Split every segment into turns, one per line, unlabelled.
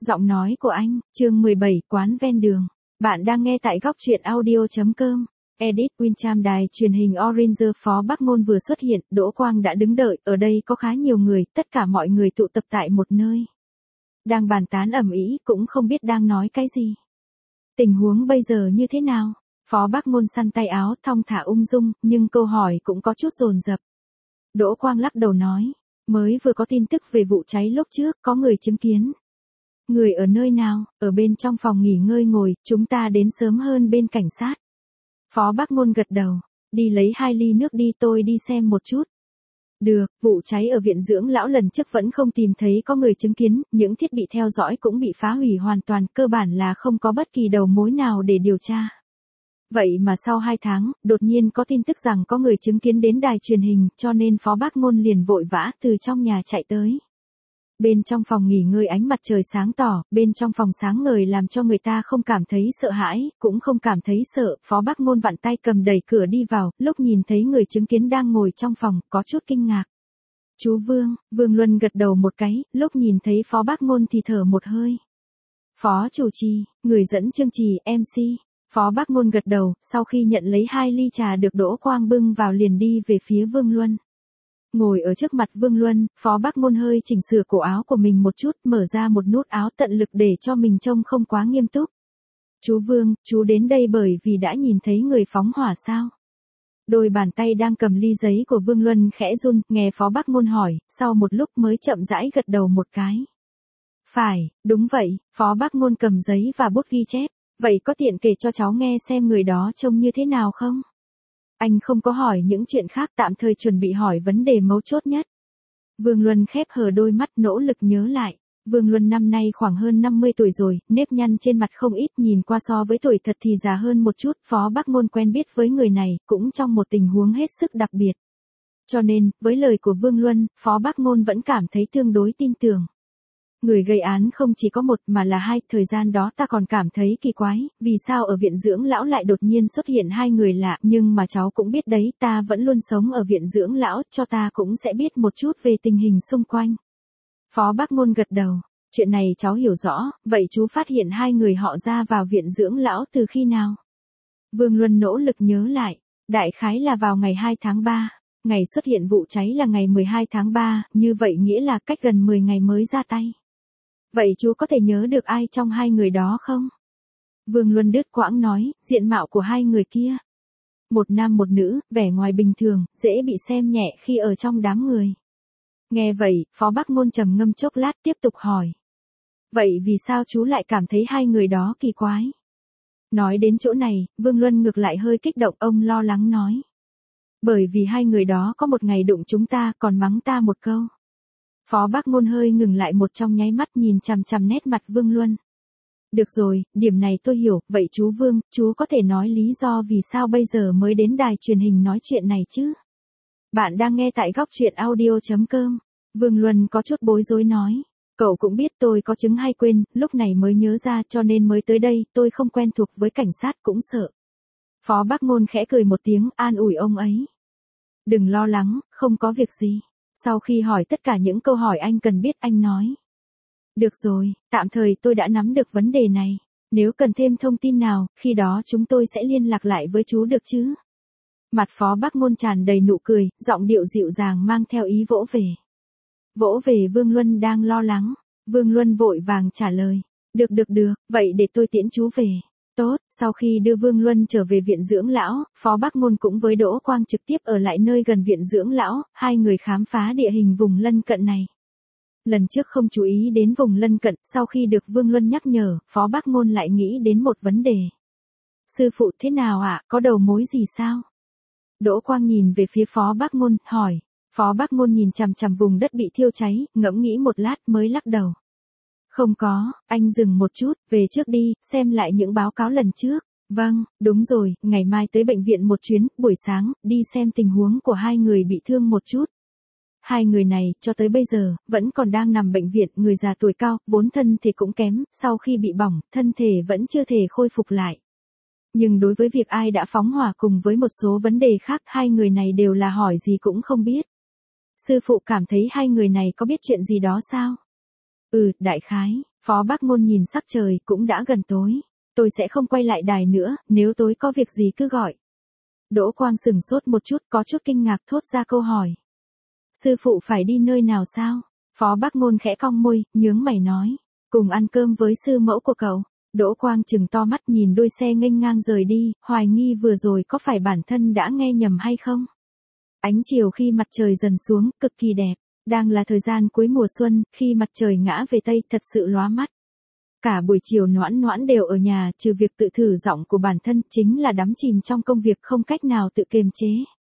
Giọng nói của anh, chương 17, quán ven đường. Bạn đang nghe tại góc truyện audio.com. Edit Wincham, đài truyền hình Orange. Phó Bắc Ngôn vừa xuất hiện, Đỗ Quang đã đứng đợi, ở đây có khá nhiều người, tất cả mọi người tụ tập tại một nơi. Đang bàn tán ầm ĩ, cũng không biết đang nói cái gì. Tình huống bây giờ như thế nào? Phó Bắc Ngôn săn tay áo, thong thả ung dung, nhưng câu hỏi cũng có chút dồn dập. Đỗ Quang lắc đầu nói, mới vừa có tin tức về vụ cháy lúc trước, có người chứng kiến. Người ở nơi nào? Ở bên trong phòng nghỉ ngơi ngồi, chúng ta đến sớm hơn bên cảnh sát. Phó Bắc Ngôn gật đầu, đi lấy 2 ly nước đi, tôi đi xem một chút. Được, vụ cháy ở viện dưỡng lão lần trước vẫn không tìm thấy có người chứng kiến, những thiết bị theo dõi cũng bị phá hủy hoàn toàn, cơ bản là không có bất kỳ đầu mối nào để điều tra. Vậy mà sau 2 tháng, đột nhiên có tin tức rằng có người chứng kiến đến đài truyền hình, cho nên Phó Bắc Ngôn liền vội vã từ trong nhà chạy tới. Bên trong phòng nghỉ ngơi ánh mặt trời sáng tỏ, bên trong phòng sáng ngời làm cho người ta không cảm thấy sợ hãi, cũng không cảm thấy sợ. Phó Bắc Ngôn vặn tay cầm đẩy cửa đi vào, lúc nhìn thấy người chứng kiến đang ngồi trong phòng, có chút kinh ngạc. Chú Vương, Vương Luân gật đầu một cái, lúc nhìn thấy Phó Bắc Ngôn thì thở một hơi. Phó chủ trì, người dẫn chương trì, MC. Phó Bắc Ngôn gật đầu, sau khi nhận lấy 2 ly trà được Đỗ Quang bưng vào liền đi về phía Vương Luân. Ngồi ở trước mặt Vương Luân, Phó Bắc Ngôn hơi chỉnh sửa cổ áo của mình một chút, mở ra một nút áo tận lực để cho mình trông không quá nghiêm túc. Chú Vương, chú đến đây bởi vì đã nhìn thấy người phóng hỏa sao? Đôi bàn tay đang cầm ly giấy của Vương Luân khẽ run, nghe Phó Bắc Ngôn hỏi, sau một lúc mới chậm rãi gật đầu một cái. Phải, đúng vậy, Phó Bắc Ngôn cầm giấy và bút ghi chép, vậy có tiện kể cho cháu nghe xem người đó trông như thế nào không? Anh không có hỏi những chuyện khác, tạm thời chuẩn bị hỏi vấn đề mấu chốt nhất. Vương Luân khép hờ đôi mắt nỗ lực nhớ lại. Vương Luân năm nay khoảng hơn 50 tuổi rồi, nếp nhăn trên mặt không ít, nhìn qua so với tuổi thật thì già hơn một chút. Phó Bắc Ngôn quen biết với người này, cũng trong một tình huống hết sức đặc biệt. Cho nên, với lời của Vương Luân, Phó Bắc Ngôn vẫn cảm thấy tương đối tin tưởng. Người gây án không chỉ có một mà là 2, thời gian đó ta còn cảm thấy kỳ quái, vì sao ở viện dưỡng lão lại đột nhiên xuất hiện 2 người lạ, nhưng mà cháu cũng biết đấy, ta vẫn luôn sống ở viện dưỡng lão, cho ta cũng sẽ biết một chút về tình hình xung quanh. Phó Bắc Ngôn gật đầu, chuyện này cháu hiểu rõ, vậy chú phát hiện 2 người họ ra vào viện dưỡng lão từ khi nào? Vương Luân nỗ lực nhớ lại, đại khái là vào ngày 2 tháng 3. Ngày xuất hiện vụ cháy là ngày 12 tháng 3, như vậy nghĩa là cách gần 10 ngày mới ra tay. Vậy chú có thể nhớ được ai trong 2 người đó không? Vương Luân đứt quãng nói, diện mạo của 2 người kia. Một nam một nữ, vẻ ngoài bình thường, dễ bị xem nhẹ khi ở trong đám người. Nghe vậy, Phó Bắc Ngôn trầm ngâm chốc lát tiếp tục hỏi. Vậy vì sao chú lại cảm thấy 2 người đó kỳ quái? Nói đến chỗ này, Vương Luân ngược lại hơi kích động, ông lo lắng nói. Bởi vì 2 người đó có một ngày đụng chúng ta còn mắng ta một câu. Phó Bắc Ngôn hơi ngừng lại một trong nháy mắt nhìn chằm chằm nét mặt Vương Luân. Được rồi, điểm này tôi hiểu, vậy chú Vương, chú có thể nói lý do vì sao bây giờ mới đến đài truyền hình nói chuyện này chứ? Bạn đang nghe tại góc truyện audio.com. Vương Luân có chút bối rối nói. Cậu cũng biết tôi có chứng hay quên, lúc này mới nhớ ra cho nên mới tới đây, tôi không quen thuộc với cảnh sát cũng sợ. Phó Bắc Ngôn khẽ cười một tiếng an ủi ông ấy. Đừng lo lắng, không có việc gì. Sau khi hỏi tất cả những câu hỏi anh cần biết anh nói. Được rồi, tạm thời tôi đã nắm được vấn đề này. Nếu cần thêm thông tin nào, khi đó chúng tôi sẽ liên lạc lại với chú được chứ? Mặt Phó Bắc Ngôn tràn đầy nụ cười, giọng điệu dịu dàng mang theo ý vỗ về. Vỗ về Vương Luân đang lo lắng. Vương Luân vội vàng trả lời. Được, vậy để tôi tiễn chú về. Tốt, sau khi đưa Vương Luân trở về viện dưỡng lão, Phó Bắc Ngôn cũng với Đỗ Quang trực tiếp ở lại nơi gần viện dưỡng lão, 2 người khám phá địa hình vùng lân cận này. Lần trước không chú ý đến vùng lân cận, sau khi được Vương Luân nhắc nhở, Phó Bắc Ngôn lại nghĩ đến một vấn đề. Sư phụ thế nào ạ, có đầu mối gì sao? Đỗ Quang nhìn về phía Phó Bắc Ngôn, hỏi. Phó Bắc Ngôn nhìn chằm chằm vùng đất bị thiêu cháy, ngẫm nghĩ một lát mới lắc đầu. Không có, anh dừng một chút, về trước đi, xem lại những báo cáo lần trước. Vâng, đúng rồi, ngày mai tới bệnh viện một chuyến, buổi sáng, đi xem tình huống của 2 người bị thương một chút. 2 người này, cho tới bây giờ, vẫn còn đang nằm bệnh viện, người già tuổi cao, vốn thân thể cũng kém, sau khi bị bỏng, thân thể vẫn chưa thể khôi phục lại. Nhưng đối với việc ai đã phóng hỏa cùng với một số vấn đề khác, 2 người này đều là hỏi gì cũng không biết. Sư phụ cảm thấy 2 người này có biết chuyện gì đó sao? Đại khái. Phó Bác Ngôn nhìn sắc trời, cũng đã gần tối. Tôi sẽ không quay lại đài nữa, nếu tối có việc gì cứ gọi. Đỗ Quang sửng sốt một chút, có chút kinh ngạc thốt ra câu hỏi. Sư phụ phải đi nơi nào sao? Phó Bác Ngôn khẽ cong môi, nhướng mày nói. Cùng ăn cơm với sư mẫu của cậu. Đỗ Quang trừng to mắt nhìn đôi xe nghênh ngang rời đi, hoài nghi vừa rồi có phải bản thân đã nghe nhầm hay không? Ánh chiều khi mặt trời dần xuống, cực kỳ đẹp. Đang là thời gian cuối mùa xuân, khi mặt trời ngã về Tây thật sự lóa mắt. Cả buổi chiều Noãn Noãn đều ở nhà, trừ việc tự thử giọng của bản thân, chính là đắm chìm trong công việc không cách nào tự kiềm chế.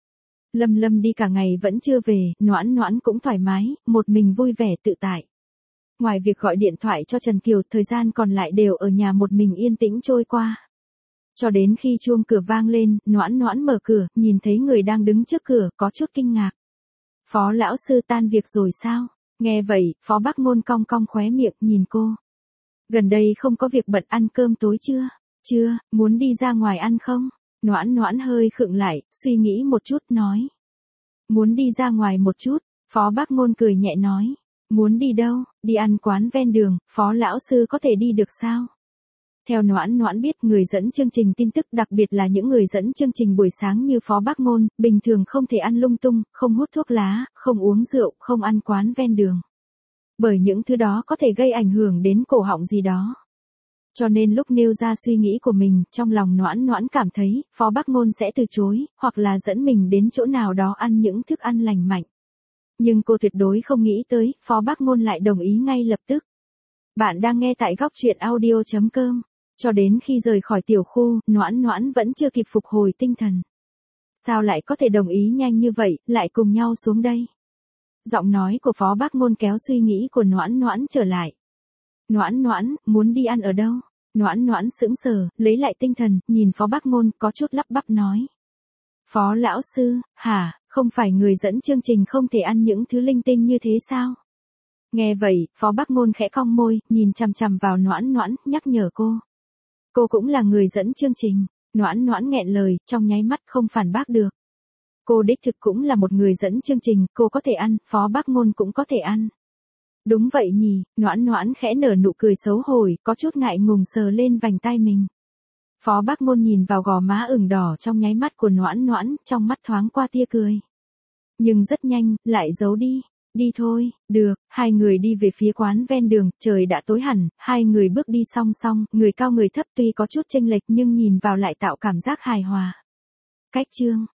Lâm Lâm đi cả ngày vẫn chưa về, Noãn Noãn cũng thoải mái, một mình vui vẻ tự tại. Ngoài việc gọi điện thoại cho Trần Kiều, thời gian còn lại đều ở nhà một mình yên tĩnh trôi qua. Cho đến khi chuông cửa vang lên, Noãn Noãn mở cửa, nhìn thấy người đang đứng trước cửa, có chút kinh ngạc. Phó lão sư tan việc rồi sao? Nghe vậy, Phó Bác Ngôn cong cong khóe miệng nhìn cô. Gần đây không có việc bận, ăn cơm tối chưa? Chưa, muốn đi ra ngoài ăn không? Noãn Noãn hơi khựng lại, suy nghĩ một chút nói. Muốn đi ra ngoài một chút, Phó Bác Ngôn cười nhẹ nói. Muốn đi đâu? Đi ăn quán ven đường, Phó lão sư có thể đi được sao? Theo Noãn Noãn biết, người dẫn chương trình tin tức, đặc biệt là những người dẫn chương trình buổi sáng như Phó Bác Ngôn, bình thường không thể ăn lung tung, không hút thuốc lá, không uống rượu, không ăn quán ven đường. Bởi những thứ đó có thể gây ảnh hưởng đến cổ họng gì đó. Cho nên lúc nêu ra suy nghĩ của mình, trong lòng Noãn Noãn cảm thấy, Phó Bác Ngôn sẽ từ chối, hoặc là dẫn mình đến chỗ nào đó ăn những thức ăn lành mạnh. Nhưng cô tuyệt đối không nghĩ tới, Phó Bác Ngôn lại đồng ý ngay lập tức. Bạn đang nghe tại góc truyện audio.com. Cho đến khi rời khỏi tiểu khu, Noãn Noãn vẫn chưa kịp phục hồi tinh thần. Sao lại có thể đồng ý nhanh như vậy, lại cùng nhau xuống đây? Giọng nói của Phó Bác Ngôn kéo suy nghĩ của Noãn Noãn trở lại. Noãn Noãn, muốn đi ăn ở đâu? Noãn Noãn sững sờ, lấy lại tinh thần, nhìn Phó Bác Ngôn, có chút lắp bắp nói. Phó lão sư, hả, không phải người dẫn chương trình không thể ăn những thứ linh tinh như thế sao? Nghe vậy, Phó Bác Ngôn khẽ cong môi, nhìn chằm chằm vào Noãn Noãn, nhắc nhở cô. Cô cũng là người dẫn chương trình. Noãn Noãn nghẹn lời, trong nháy mắt không phản bác được. Cô đích thực cũng là một người dẫn chương trình, cô có thể ăn, Phó Bác Ngôn cũng có thể ăn. Đúng vậy nhỉ, Noãn Noãn khẽ nở nụ cười xấu hổ, có chút ngại ngùng sờ lên vành tai mình. Phó Bác Ngôn nhìn vào gò má ửng đỏ trong nháy mắt của Noãn Noãn, trong mắt thoáng qua tia cười. Nhưng rất nhanh, lại giấu đi. Đi thôi, được, hai người đi về phía quán ven đường, trời đã tối hẳn, hai người bước đi song song, người cao người thấp tuy có chút chênh lệch nhưng nhìn vào lại tạo cảm giác hài hòa. Cách chương